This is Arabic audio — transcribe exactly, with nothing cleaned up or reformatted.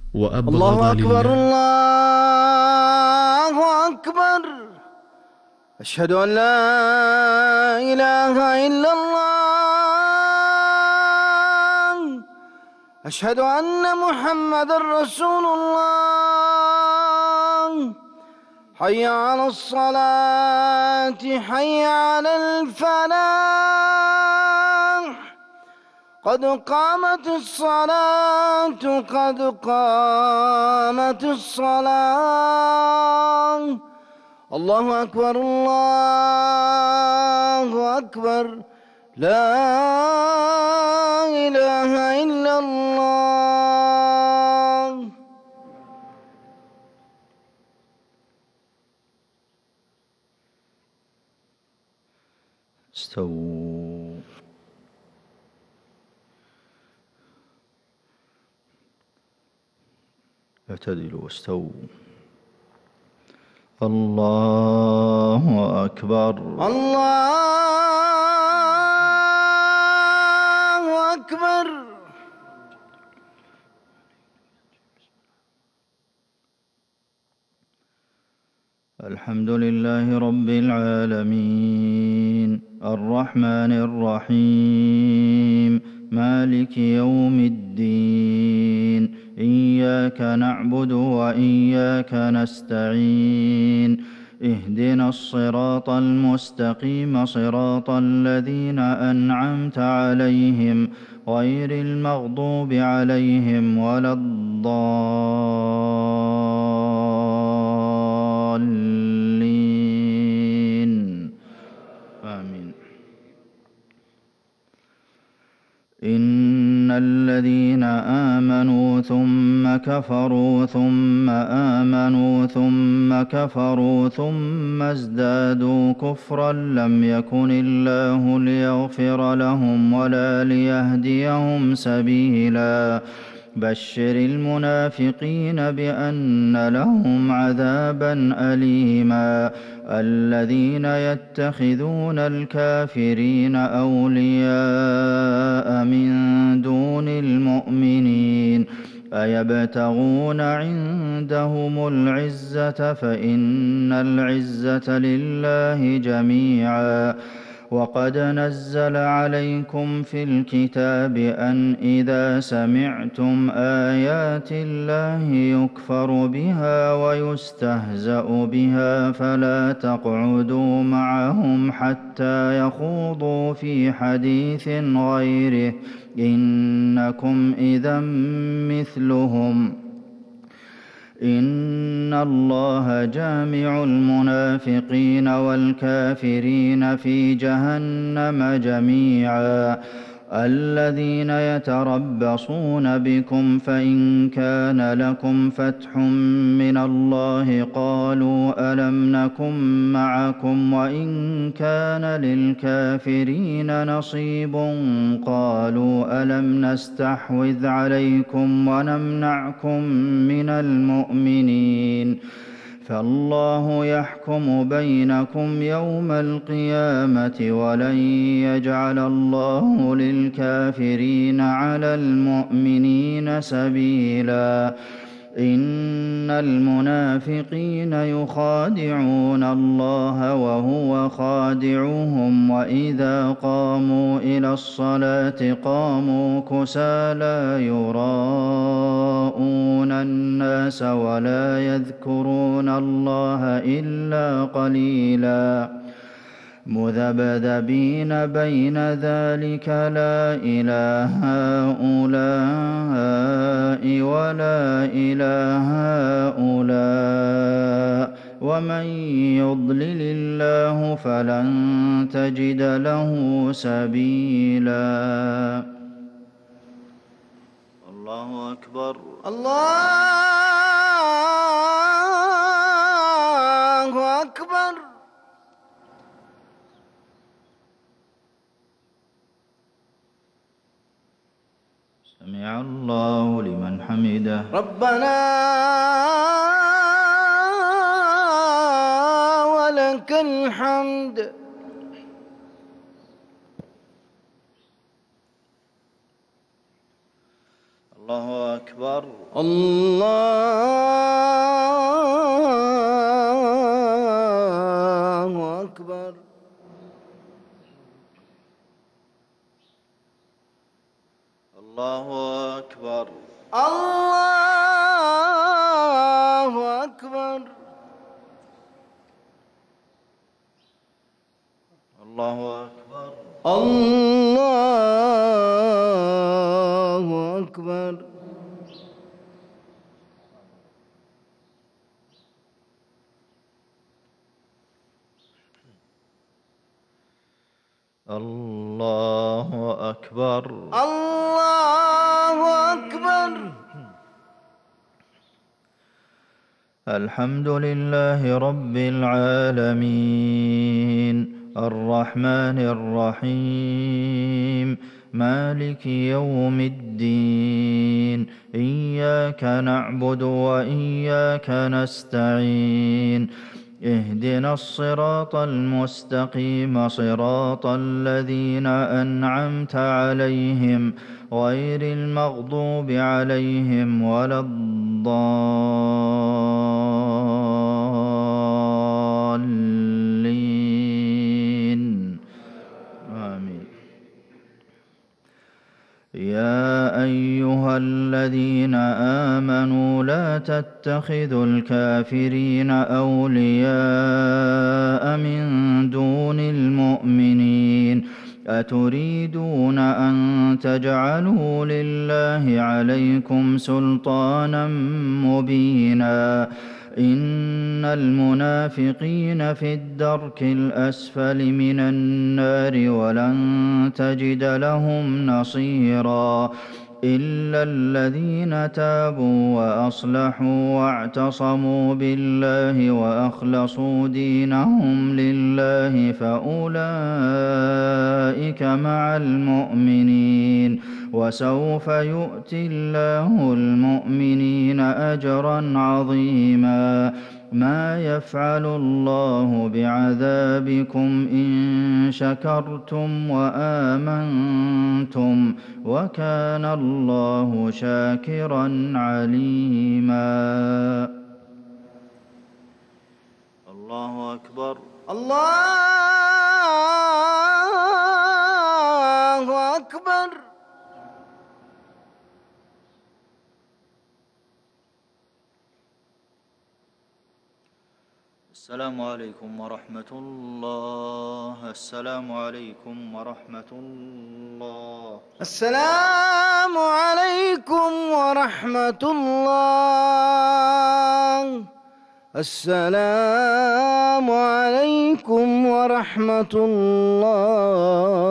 وأبغض الله أكبر لله. الله أكبر. أشهد أن لا إله إلا الله. أشهد أن محمد رسول الله. حي على الصلاة، حي على الفلاح. قد قامت الصلاة، قد قامت الصلاة. الله أكبر الله أكبر. لا إله إلا الله. استووا. اعتدلوا واستووا. الله أكبر. الله أكبر. الحمد لله رب العالمين الرحمن الرحيم مالك يوم الدين. إياك نعبد وإياك نستعين. اهدنا الصراط المستقيم، صراط الذين أنعمت عليهم غير المغضوب عليهم ولا الضالين. آمين. إن الذين آمنوا ثم كفروا ثم آمنوا ثم كفروا ثم ازدادوا كفرا لم يكن الله ليغفر لهم ولا ليهديهم سبيلا. بشر المنافقين بأن لهم عذابا أليما. الذين يتخذون الكافرين أولياء من دون المؤمنين أيبتغون عندهم العزة فإن العزة لله جميعا. وقد نزل عليكم في الكتاب أن إذا سمعتم آيات الله يكفر بها ويستهزأ بها فلا تقعدوا معهم حتى يخوضوا في حديث غيره إنكم إذا مثلهم. إن الله جامع المنافقين والكافرين في جهنم جميعا. الذين يتربصون بكم فإن كان لكم فتح من الله قالوا ألم نكن معكم وإن كان للكافرين نصيب قالوا ألم نستحوذ عليكم ونمنعكم من المؤمنين فالله يحكم بينكم يوم القيامة ولن يجعل الله للكافرين على المؤمنين سبيلا. إن المنافقين يخادعون الله وهو خادعهم وإذا قاموا إلى الصلاة قاموا كسالى يراءون الناس ولا يذكرون الله إلا قليلا. مذبذبين بين ذلك لا إلى هؤلاء ولا إلى هؤلاء ومن يضلل الله فلن تجد له سبيلا. الله أكبر. الله أكبر. سمع الله لمن حمده. ربنا ولك الحمد. الله أكبر. الله أكبر. الله أكبر. الله أكبر. الله أكبر. الله أكبر. الله أكبر. الله أكبر. الحمد لله رب العالمين الرحمن الرحيم مالك يوم الدين إياك نعبد وإياك نستعين اهدنا الصراط المستقيم صراط الذين أنعمت عليهم غير المغضوب عليهم ولا الضالين آمين. يا أيها الذين آمنوا لا تتخذوا الكافرين أولياء من دون المؤمنين أتريدون أن تجعلوا لله عليكم سلطانا مبينا إن المنافقين في الدرك الأسفل من النار ولن تجد لهم نصيرا إلا الذين تابوا وأصلحوا واعتصموا بالله وأخلصوا دينهم لله فأولئك مع المؤمنين وسوف يؤتي الله المؤمنين أجرا عظيما ما يفعل الله بعذابكم إن شكرتم وآمنتم وكان الله شاكرا عليما. الله أكبر. الله أكبر. السلام عليكم ورحمة الله. السلام عليكم ورحمة الله. السلام عليكم ورحمة الله. السلام عليكم ورحمة الله.